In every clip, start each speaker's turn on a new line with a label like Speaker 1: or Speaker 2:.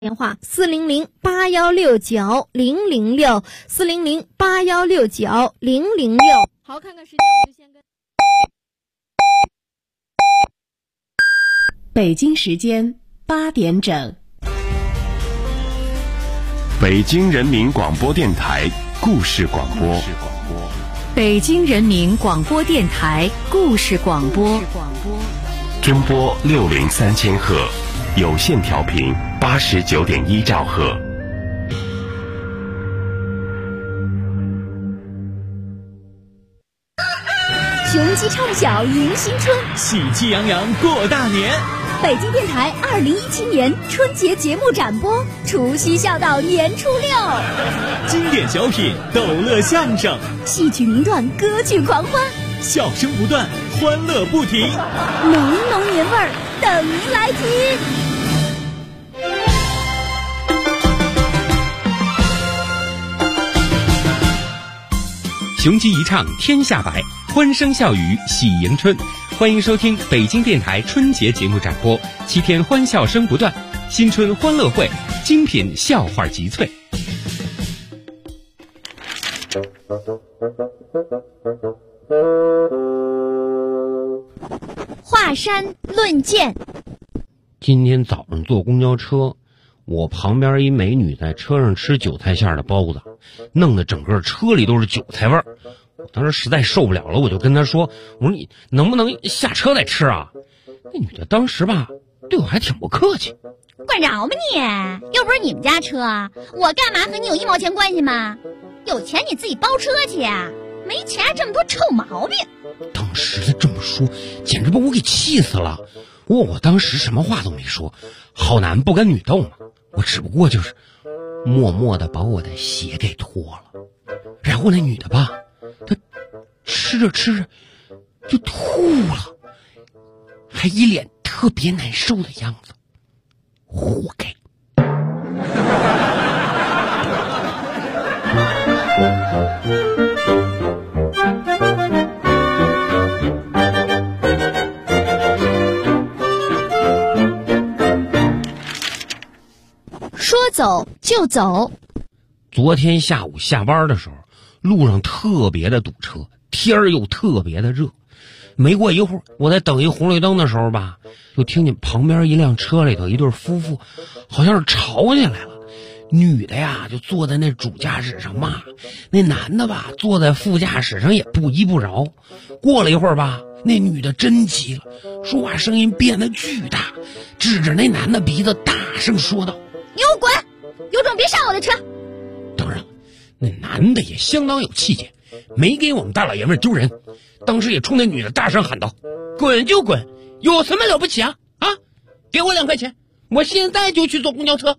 Speaker 1: 电话400-8169-006，400-8169-006。好，看看时间，我们就先跟
Speaker 2: 北京时间8点整。
Speaker 3: 北京人民广播电台故事广播。
Speaker 2: 北京人民广播电台故事广播。
Speaker 3: 中波603000赫，有线调频89.1兆赫。
Speaker 4: 雄鸡唱晓迎新春，
Speaker 5: 喜气洋洋过大年。
Speaker 4: 北京电台2017年春节节目展播，除夕笑到年初六，
Speaker 5: 经典小品、逗乐相声、
Speaker 4: 戏曲名段、歌剧狂欢，
Speaker 5: 笑声不断，欢乐不停，
Speaker 4: 浓浓年味儿等您来听。
Speaker 6: 雄鸡一唱天下白，欢声笑语喜迎春。欢迎收听北京电台春节节目展播，7天欢笑声不断，新春欢乐会，精品笑话集萃。
Speaker 4: 华山论剑。
Speaker 7: 今天早上坐公交车，我旁边一美女在车上吃韭菜馅的包子，弄得整个车里都是韭菜味儿。我当时实在受不了了，我就跟她说，我说你能不能下车再吃啊？那女的当时吧对我还挺不客气。
Speaker 4: 管着吗你？又不是你们家车，我干嘛和你有1毛钱关系吗？有钱你自己包车去啊，没钱这么多臭毛病。
Speaker 7: 当时她这么说简直把我给气死了。我当时什么话都没说，好男不跟女斗嘛，我只不过就是默默地把我的鞋给脱了。然后那女的吧，她吃着吃着就吐了，还一脸特别难受的样子，活该。
Speaker 4: 说走就走。
Speaker 7: 昨天下午下班的时候，路上特别的堵车，天儿又特别的热。没过一会儿，我在等一红绿灯的时候吧，就听见旁边一辆车里头一对夫妇好像是吵起来了。女的呀就坐在那主驾驶上骂，那男的吧坐在副驾驶上也不依不饶。过了一会儿吧，那女的真急了，说话声音变得巨大，指着那男的鼻子大声说道：“
Speaker 4: 你给我滚，有种别上我的车。”
Speaker 7: 当然那男的也相当有气节，没给我们大老爷们丢人，当时也冲那女的大声喊道：“滚就滚，有什么了不起啊？啊，给我2块钱，我现在就去坐公交车。”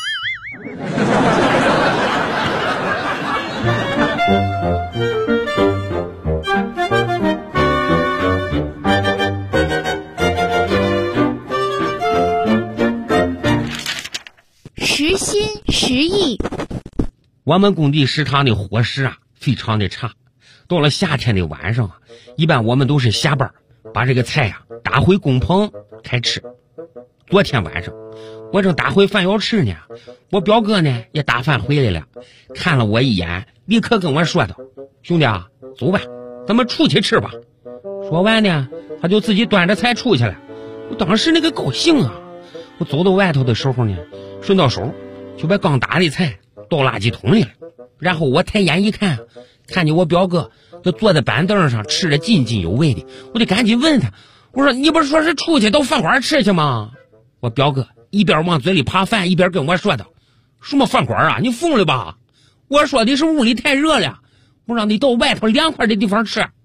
Speaker 4: 时薪10亿。
Speaker 7: 我们工地食堂的伙食啊非常的差，到了夏天的晚上啊，一般我们都是下班把这个菜啊打回工棚开吃。昨天晚上我正打回饭要吃呢，我表哥呢也打饭回来了，看了我一眼，立刻跟我说道：“兄弟啊，走吧，咱们出去吃吧。”说完呢，他就自己端着菜出去了。我当时那个高兴啊！我走到外头的时候呢，顺到手就把刚打的菜倒垃圾桶里了。然后我抬眼一看，看见我表哥就坐在板凳上吃得津津有味的，我就赶紧问他，我说：“你不是说是出去到饭馆吃去吗？”我表哥一边往嘴里扒饭，一边跟我说道：“什么饭馆啊？你疯了吧？我说的是屋里太热了，我让你到外头凉快的地方吃。”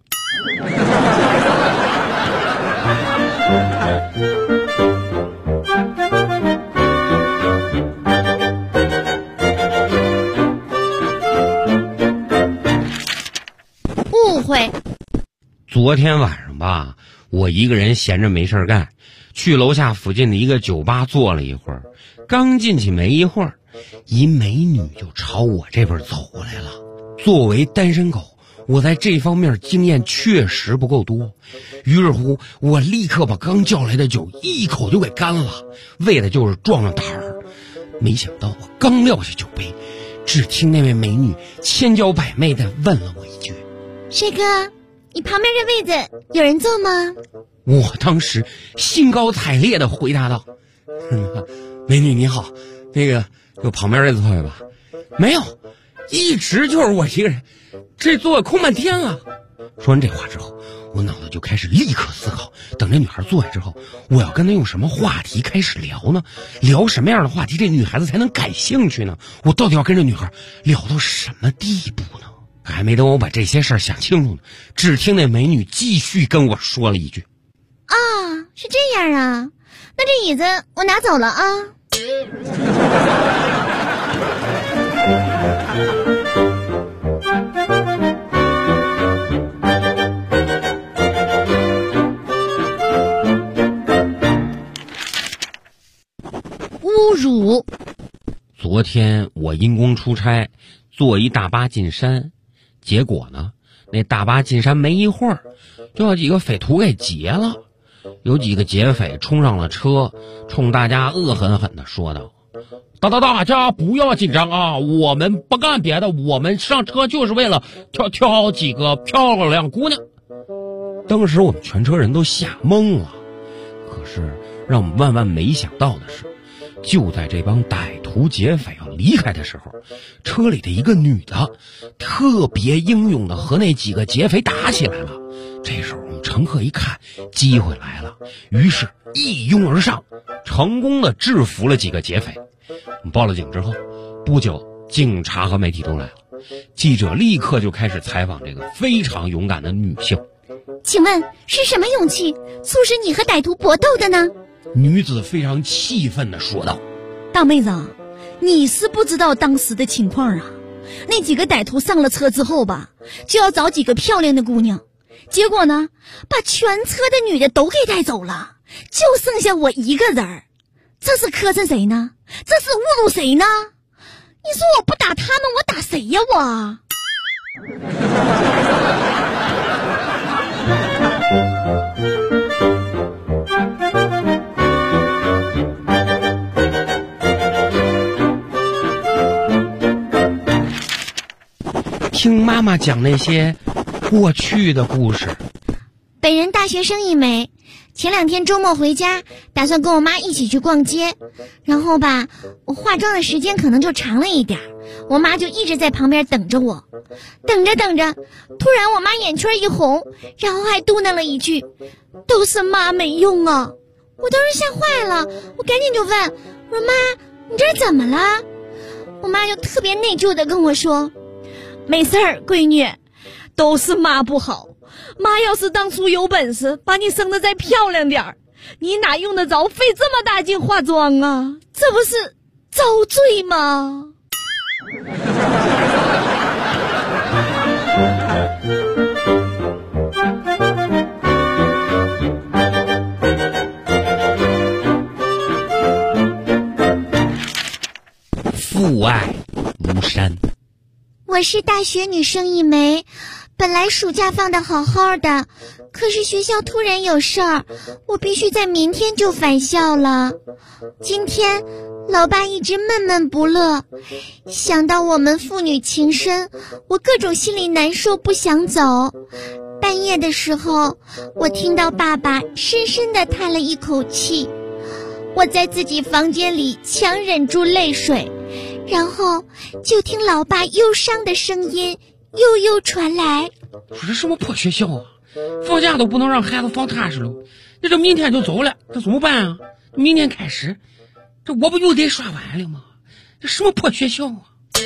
Speaker 4: 误会。
Speaker 7: 昨天晚上吧，我一个人闲着没事干，去楼下附近的一个酒吧坐了一会儿。刚进去没一会儿，一美女就朝我这边走过来了。作为单身狗，我在这方面经验确实不够多，于是乎我立刻把刚叫来的酒一口就给干了，为的就是壮壮胆儿。 没想到我刚撂下酒杯，只听那位美女千娇百媚地问了我一句：
Speaker 4: 帅哥，你旁边这位子有人坐吗？
Speaker 7: 我当时兴高采烈地回答道：美女你好，那个有旁边这座位吧？没有，一直就是我一个人，这座位空半天了。说完这话之后，我脑子就开始立刻思考，等这女孩坐下之后，我要跟她用什么话题开始聊呢？聊什么样的话题这女孩子才能感兴趣呢？我到底要跟这女孩聊到什么地步呢？还没等我把这些事儿想清楚呢，只听那美女继续跟我说了一句：
Speaker 4: 啊，是这样啊，那这椅子我拿走了啊。侮辱！
Speaker 7: 昨天我因公出差，坐一大巴进山，结果呢，那大巴进山没一会儿，就把几个匪徒给劫了。有几个劫匪冲上了车，冲大家恶狠狠地说道：大家不要紧张啊，我们不干别的，我们上车就是为了挑几个漂亮姑娘。当时我们全车人都吓懵了，可是让我们万万没想到的是，就在这帮歹徒劫匪要离开的时候，车里的一个女的特别英勇的和那几个劫匪打起来了。这时候我们乘客一看机会来了，于是一拥而上，成功的制服了几个劫匪。我们报了警之后，不久警察和媒体都来了，记者立刻就开始采访这个非常勇敢的女性。
Speaker 4: 请问是什么勇气促使你和歹徒搏斗的呢？
Speaker 7: 女子非常气愤地说道：
Speaker 1: 大妹子，你是不知道当时的情况啊。那几个歹徒上了车之后吧，就要找几个漂亮的姑娘，结果呢，把全车的女的都给带走了，就剩下我一个人儿。这是磕碜谁呢？这是侮辱谁呢？你说我不打他们，我打谁呀我？
Speaker 7: 听妈妈讲那些过去的故事。
Speaker 4: 本人大学生一枚，前2天周末回家，打算跟我妈一起去逛街，然后吧，我化妆的时间可能就长了一点，我妈就一直在旁边等着我。等着，突然我妈眼圈一红，然后还嘟囔了一句：都是妈没用啊。我当时吓坏了，我赶紧就问，我说妈，你这怎么了？我妈就特别内疚的跟我说：
Speaker 1: 没事儿，闺女，都是妈不好。妈要是当初有本事把你生得再漂亮点儿，你哪用得着费这么大劲化妆啊？这不是遭罪吗？
Speaker 7: 父爱如山。
Speaker 4: 我是大学女生一枚，本来暑假放得好好的，可是学校突然有事儿，我必须在明天就返校了。今天老爸一直闷闷不乐，想到我们父女情深，我各种心里难受，不想走。半夜的时候，我听到爸爸深深地叹了一口气，我在自己房间里强忍住泪水，然后就听老爸忧伤的声音悠悠传来：
Speaker 7: 这什么破学校啊，放假都不能让孩子放踏实了，那这明天就走了，这怎么办啊？明天开始，这我不又得刷碗了吗？这什么破学校啊！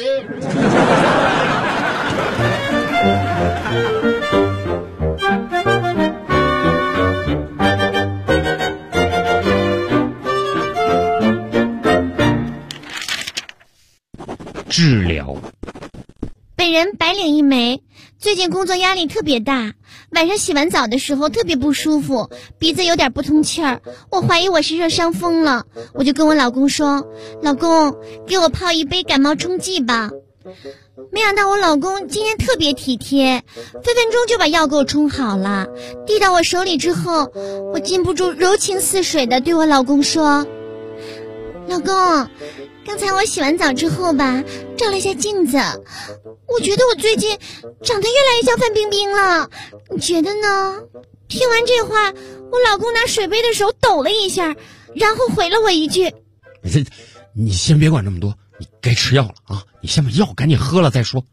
Speaker 7: 治疗。
Speaker 4: 本人白领一枚，最近工作压力特别大，晚上洗完澡的时候特别不舒服，鼻子有点不通气儿，我怀疑我是热伤风了，我就跟我老公说：老公，给我泡一杯感冒冲剂吧。没想到我老公今天特别体贴，分分钟就把药给我冲好了，递到我手里之后，我禁不住柔情似水的对我老公说：老公， 刚才我洗完澡之后吧，照了一下镜子，我觉得我最近长得越来越像范冰冰了，你觉得呢？听完这话，我老公拿水杯的手抖了一下，然后回了我一句：
Speaker 7: 你先别管这么多，你该吃药了啊！你先把药赶紧喝了再说。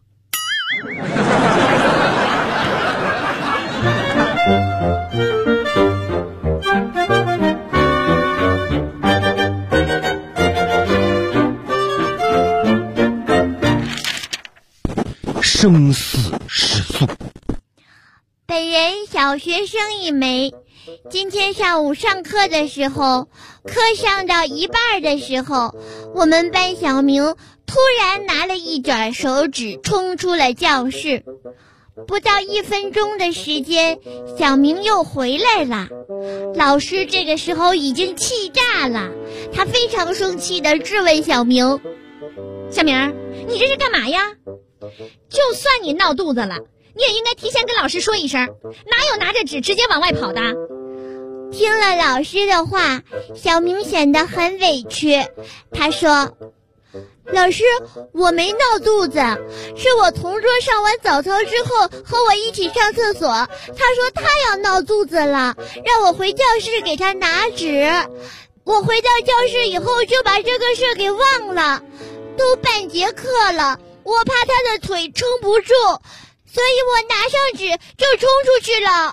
Speaker 7: 生死时速。
Speaker 4: 本人小学生一枚，今天上午上课的时候，课上到一半的时候，我们班小明突然拿了一卷手纸冲出了教室。不到1分钟的时间，小明又回来了。老师这个时候已经气炸了，他非常生气地质问小明：
Speaker 1: 小明，你这是干嘛呀？就算你闹肚子了，你也应该提前跟老师说一声，哪有拿着纸直接往外跑的？
Speaker 4: 听了老师的话，小明显得很委屈。他说：老师，我没闹肚子，是我同桌上完早操之后和我一起上厕所，他说他要闹肚子了，让我回教室给他拿纸。我回到教室以后就把这个事给忘了，都半节课了，我怕他的腿撑不住，所以我拿上纸就冲出去了。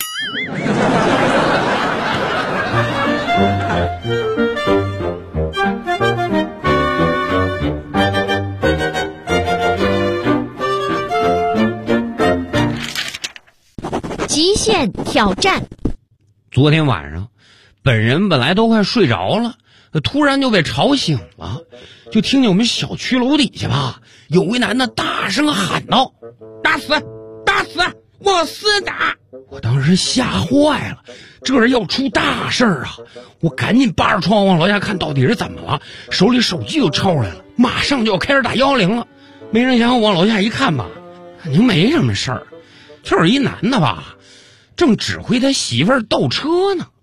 Speaker 2: 极限挑战。
Speaker 7: 昨天晚上，本人本来都快睡着了，突然就被吵醒了，就听见我们小区楼底下吧，有位男的大声喊道：打死打死我死打！我当时吓坏了，这人要出大事儿啊！我赶紧扒着窗往楼下看到底是怎么了，手里手机就抄出来了，马上就要开始打110了。没成想我往楼下一看吧，肯定没什么事儿，就是一男的吧，正指挥他媳妇儿倒车呢。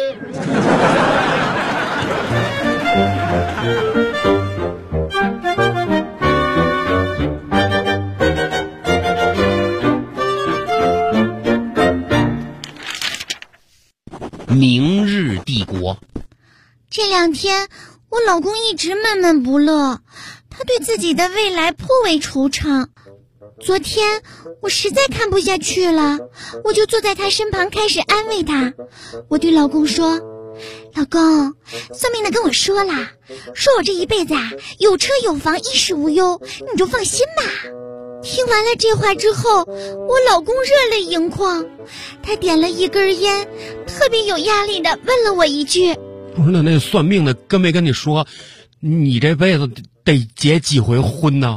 Speaker 7: 明日帝国。
Speaker 4: 这2天我老公一直闷闷不乐，他对自己的未来颇为惆怅。昨天我实在看不下去了，我就坐在他身旁开始安慰他。我对老公说：老公，算命的跟我说啦，说我这一辈子啊有车有房，衣食无忧，你就放心吧。听完了这话之后，我老公热泪盈眶，他点了一根烟，特别有压力的问了我一句：
Speaker 7: 不是，那算命的跟没跟你说你这辈子得结几回婚呢？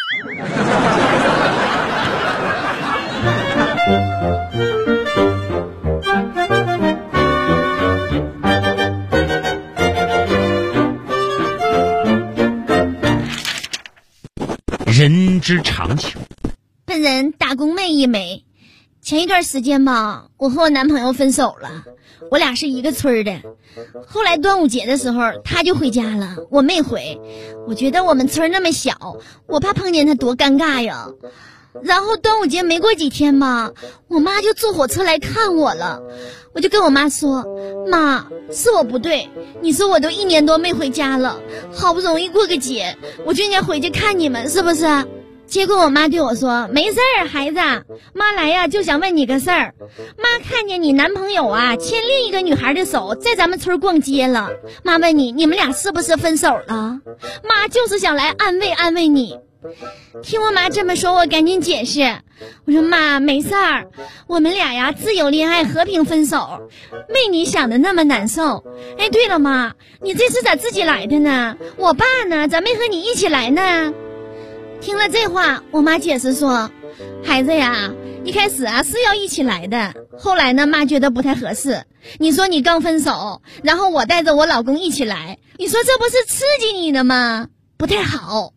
Speaker 7: 人之常情。
Speaker 1: 本人打工妹一枚。前一段时间吧，我和我男朋友分手了，我俩是一个村的。后来端午节的时候他就回家了，我没回。我觉得我们村那么小，我怕碰见他多尴尬呀。然后端午节没过几天吧，我妈就坐火车来看我了。我就跟我妈说：妈，是我不对，你说我都1年多没回家了，好不容易过个节，我就应该回去看你们，是不是？结果我妈对我说：没事儿，孩子，妈来呀就想问你个事儿。妈看见你男朋友啊牵另一个女孩的手在咱们村逛街了，妈问你们俩是不是分手了？妈就是想来安慰安慰你。听我妈这么说，我赶紧解释，我说妈，没事儿，我们俩呀自由恋爱，和平分手，没你想的那么难受。哎，对了妈，你这次咋自己来的呢？我爸呢？咋没和你一起来呢？听了这话，我妈解释说：孩子呀，一开始啊是要一起来的，后来呢妈觉得不太合适。你说你刚分手，然后我带着我老公一起来，你说这不是刺激你的吗？不太好。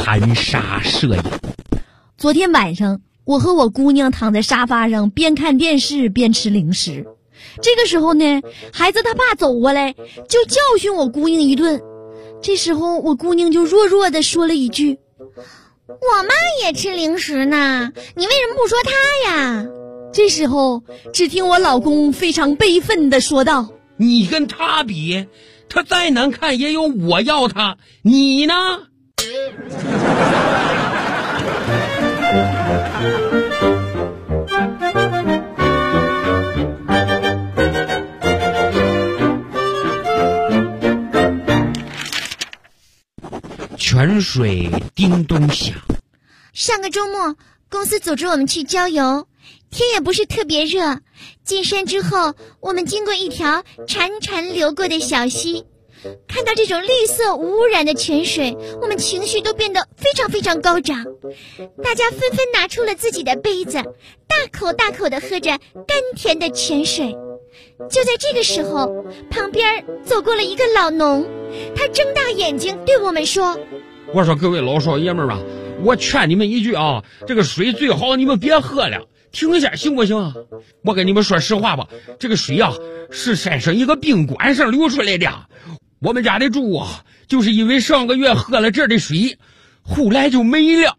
Speaker 7: 含沙射影。
Speaker 1: 昨天晚上，我和我姑娘躺在沙发上，边看电视边吃零食。这个时候呢，孩子他爸走过来，就教训我姑娘一顿。这时候，我姑娘就弱弱地说了一句：“
Speaker 4: 我妈也吃零食呢，你为什么不说她呀？”
Speaker 1: 这时候，只听我老公非常悲愤地说道：“
Speaker 7: 你跟她比，她再难看也有我要她，你呢？”泉水叮咚响。
Speaker 4: 上个周末，公司组织我们去郊游，天也不是特别热。进山之后，我们经过一条潺潺流过的小溪，看到这种绿色无污染的泉水，我们情绪都变得非常非常高涨。大家纷纷拿出了自己的杯子，大口大口地喝着甘甜的泉水。就在这个时候，旁边走过了一个老农，他睁大眼睛对我们说：“
Speaker 7: 我说各位老少爷们儿啊，我劝你们一句啊，这个水最好你们别喝了，停一下行不行啊？我跟你们说实话吧，这个水啊是山上一个宾馆上流出来的，我们家的猪啊就是因为上个月喝了这儿的水，后来就没了。”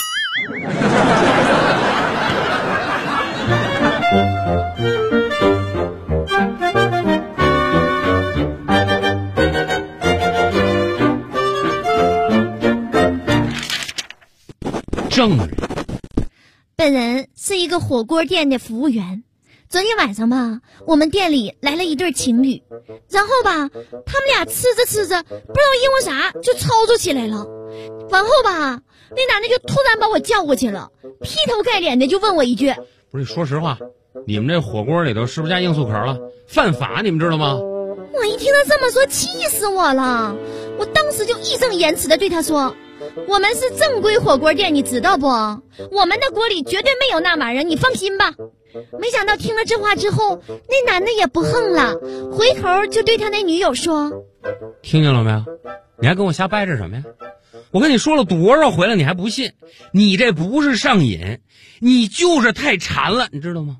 Speaker 7: 证人，
Speaker 1: 本人是一个火锅店的服务员。昨天晚上吧，我们店里来了一对情侣，然后吧，他们俩吃着吃着，不知道因为啥就吵吵起来了。完后吧，那男的就突然把我叫过去了，劈头盖脸的就问我一句：“
Speaker 7: 不是，说实话，你们这火锅里头是不是加罂粟壳了？犯法，你们知道吗？”
Speaker 1: 我一听他这么说，气死我了！我当时就义正言辞的对他说：“我们是正规火锅店，你知道不？我们的锅里绝对没有那玩意儿，你放心吧。”没想到听了这话之后，那男的也不横了，回头就对他那女友说：“
Speaker 7: 听见了没有？你还跟我瞎掰扯什么呀？我跟你说了多少回了，你还不信？你这不是上瘾，你就是太馋了，你知道吗？”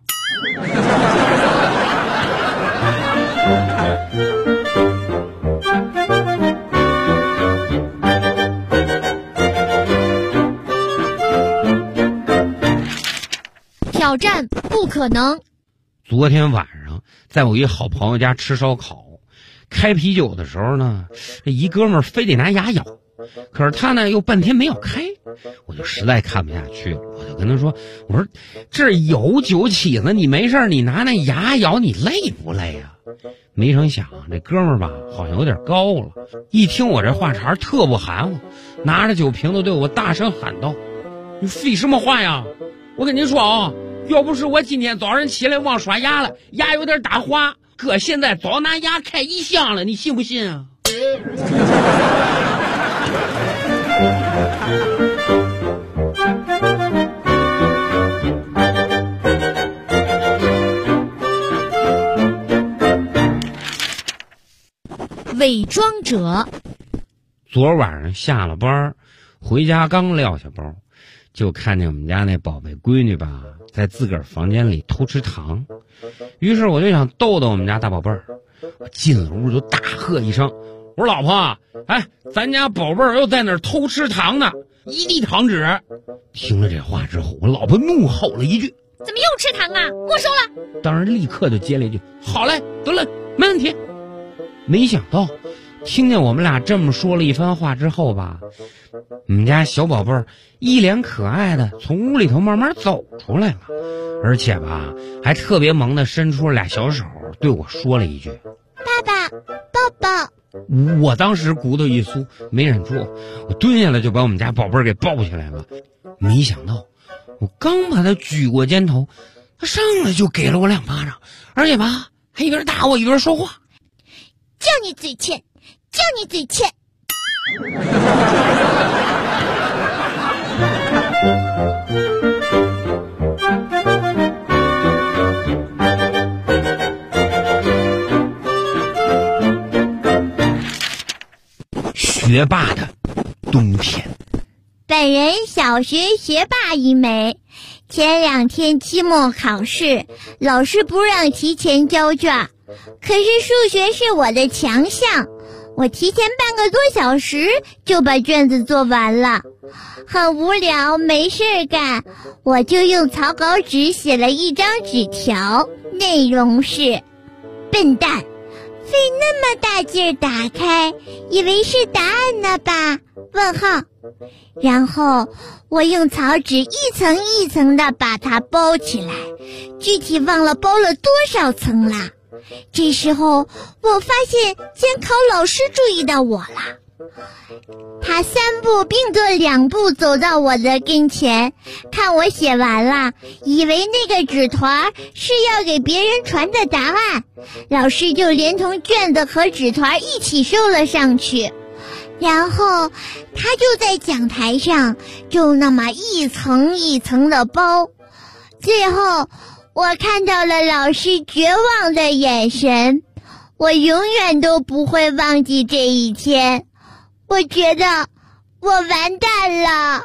Speaker 1: 挑战不可能。
Speaker 7: 昨天晚上在我一好朋友家吃烧烤，开啤酒的时候呢，这一哥们儿非得拿牙咬，可是他呢又半天没有开，我就实在看不下去了，我就跟他说：“我说这有酒起子，你没事你拿那牙咬，你累不累呀？”没成想这哥们儿吧好像有点高了，一听我这话茬特不含糊，拿着酒瓶子对我大声喊道：“你废什么话呀？我跟你说啊，要不是我今天早上起来忘刷牙了，牙有点打滑，哥现在早拿牙开一箱了，你信不信啊？”
Speaker 1: 伪装者。
Speaker 7: 昨晚上下了班回家刚撂下包，就看见我们家那宝贝闺女吧在自个儿房间里偷吃糖，于是我就想逗逗我们家大宝贝儿，我进了屋就大喝一声：“我说老婆，哎，咱家宝贝儿又在那儿偷吃糖呢，一地糖纸！”听了这话之后，我老婆怒吼了一句：“
Speaker 1: 怎么又吃糖啊？没收了！”
Speaker 7: 当然立刻就接了一句：“好嘞，得了，没问题。”没想到听见我们俩这么说了一番话之后吧，我们家小宝贝儿一脸可爱的从屋里头慢慢走出来了，而且吧还特别萌的伸出了俩小手对我说了一句：“
Speaker 4: 爸爸，抱抱。”
Speaker 7: 我当时骨头一酥，没忍住，我蹲下来就把我们家宝贝儿给抱起来了。没想到我刚把他举过肩头，他上来就给了我2巴掌，而且吧还一边打我一边说话：“
Speaker 4: 叫你嘴欠，叫你嘴欠。”
Speaker 7: 学霸的冬天。
Speaker 4: 本人小学学霸一枚。前2天期末考试，老师不让提前交卷，可是数学是我的强项，我提前半个多小时就把卷子做完了。很无聊，没事干，我就用草稿纸写了一张纸条，内容是：笨蛋，费那么大劲儿打开，以为是答案呢吧？问号。然后我用草纸一层一层的把它包起来，具体忘了包了多少层啦。这时候我发现监考老师注意到我了，他3步并作2步走到我的跟前，看我写完了，以为那个纸团是要给别人传的答案，老师就连同卷子和纸团一起收了上去。然后他就在讲台上就那么一层一层的包，最后我看到了老师绝望的眼神，我永远都不会忘记这一天。我觉得我完蛋了。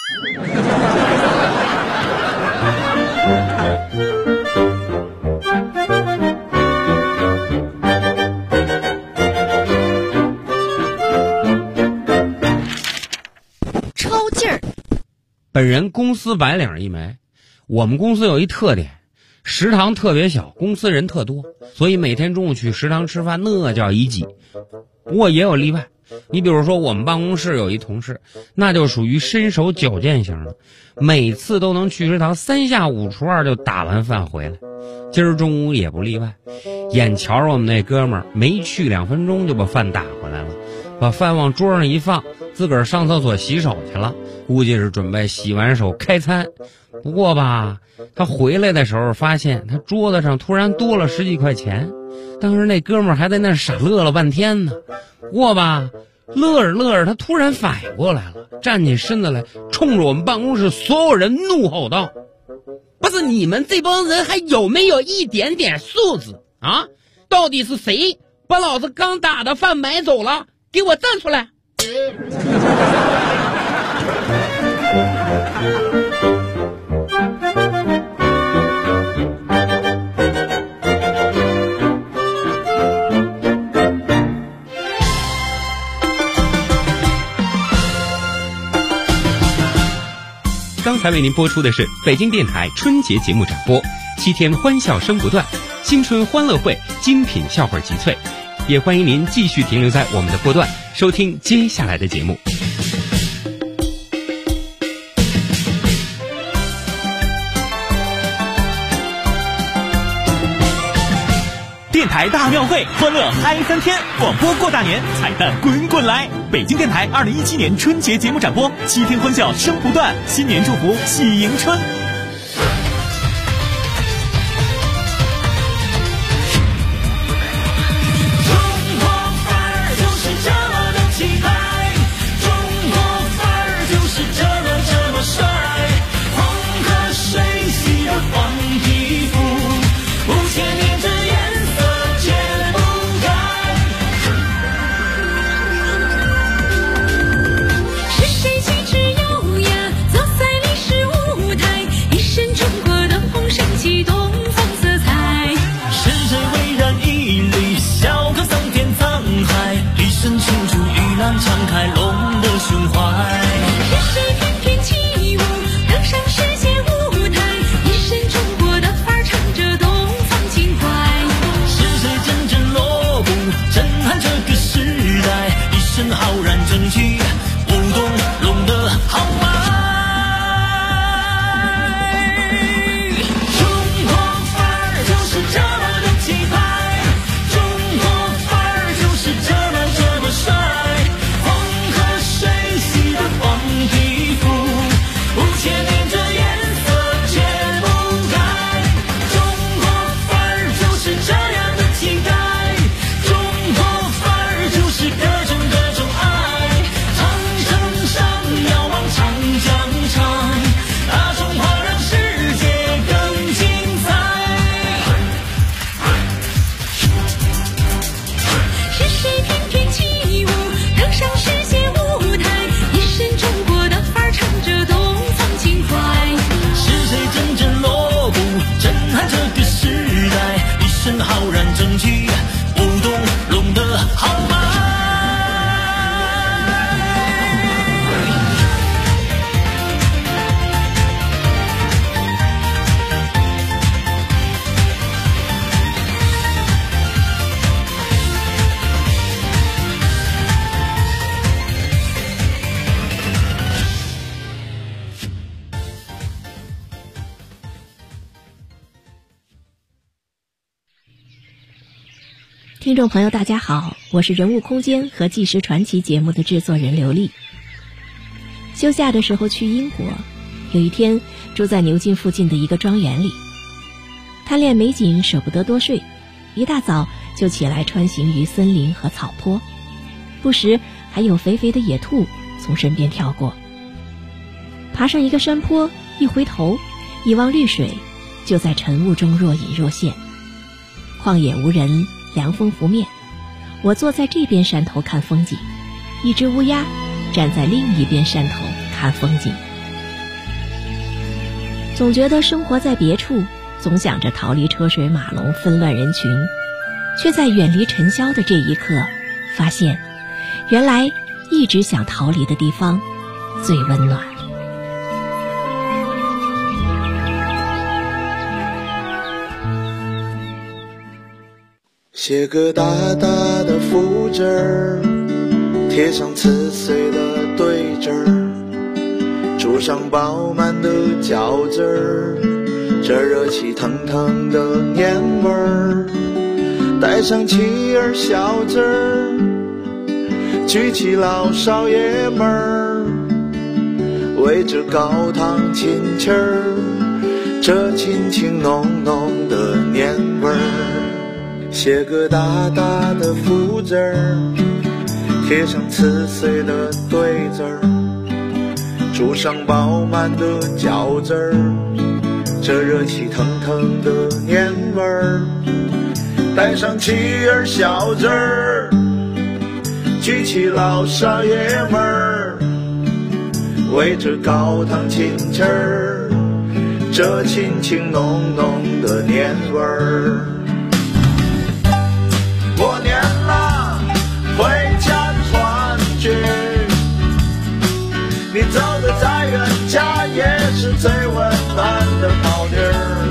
Speaker 1: 超劲儿！
Speaker 7: 本人公司白领一枚。我们公司有一特点，食堂特别小，公司人特多，所以每天中午去食堂吃饭那叫一挤。不过也有例外，你比如说我们办公室有一同事，那就属于身手矫健型的，每次都能去食堂3下5除2就打完饭回来。今儿中午也不例外，眼瞧着我们那哥们儿没去2分钟就把饭打回来了，把饭往桌上一放，自个儿上厕所洗手去了，估计是准备洗完手开餐。不过吧，他回来的时候发现他桌子上突然多了10几块钱，当时那哥们儿还在那傻乐了半天呢。不过吧，乐着乐着他突然反应过来了，站起身子来，冲着我们办公室所有人怒吼道：不是你们这帮人还有没有一点点素质啊？到底是谁把老子刚打的饭买走了？给我站出来！
Speaker 6: 刚才为您播出的是北京电台春节节目展播，7天欢笑声不断，新春欢乐会，精品笑话集萃。也欢迎您继续停留在我们的波段，收听接下来的节目。
Speaker 5: 电台大庙会，欢乐嗨3天，广播过大年，彩蛋滚滚来！北京电台2017年春节节目展播，7天欢笑声不断，新年祝福喜迎春。
Speaker 8: 是谁气质优雅，走在历史舞台？ 听众朋友大家好，我是人物空间和纪实传奇节目的制作人刘丽。休假的时候去英国，有一天住在牛津附近的一个庄园里，贪恋美景舍不得多睡，一大早就起来穿行于森林和草坡，不时还有肥肥的野兔从身边跳过。爬上一个山坡，一回头一望绿水，就在晨雾中若隐若现。旷野无人，凉风拂面，我坐在这边山头看风景，一只乌鸦站在另一边山头看风景。总觉得生活在别处，总想着逃离车水马龙纷乱人群，却在远离尘嚣的这一刻发现，原来一直想逃离的地方最温暖。
Speaker 9: 写个大大的福字儿，贴上刺碎的对子儿，煮上饱满的饺子儿，这热气腾腾的年味儿，带上妻儿小子儿，举起老少爷们儿，围着高堂亲戚儿，这亲情浓浓的年味儿。写个大大的福字儿，贴上刺碎的对子儿，煮上饱满的饺子儿，这热气腾腾的年味儿，带上妻儿小子儿，举起老少爷们儿，围着高堂亲戚儿，这亲情浓浓的年味儿。过年了，回家团聚，你走得再远，家也是最温暖的宝地儿。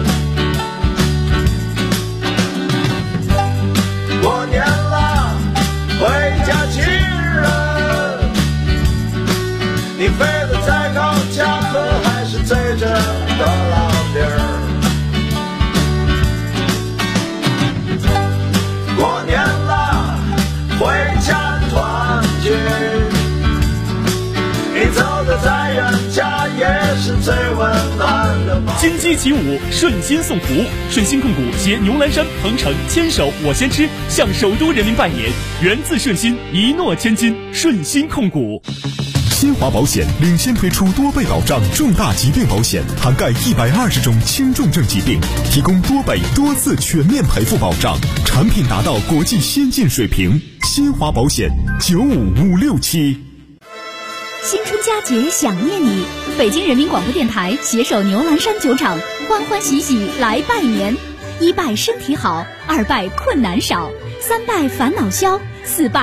Speaker 9: 过年了，回家亲人，你飞得再高，家河还是最真的老地儿。过年了，回家团聚，你走得再远，家也是最温暖的。
Speaker 5: 金鸡起舞，顺心送福。顺心控股携牛栏山、鹏程牵手我先吃，向首都人民拜年。源自顺心，一诺千金。顺心控股。
Speaker 10: 新华保险领先推出多倍保障重大疾病保险，涵盖120种轻重症疾病，提供多倍多次全面赔付保障，产品达到国际先进水平。新华保险95567。
Speaker 1: 新春佳节想念你，北京人民广播电台携手牛栏山酒厂，欢欢喜喜来拜年。1拜身体好，2拜困难少，3拜烦恼消，4拜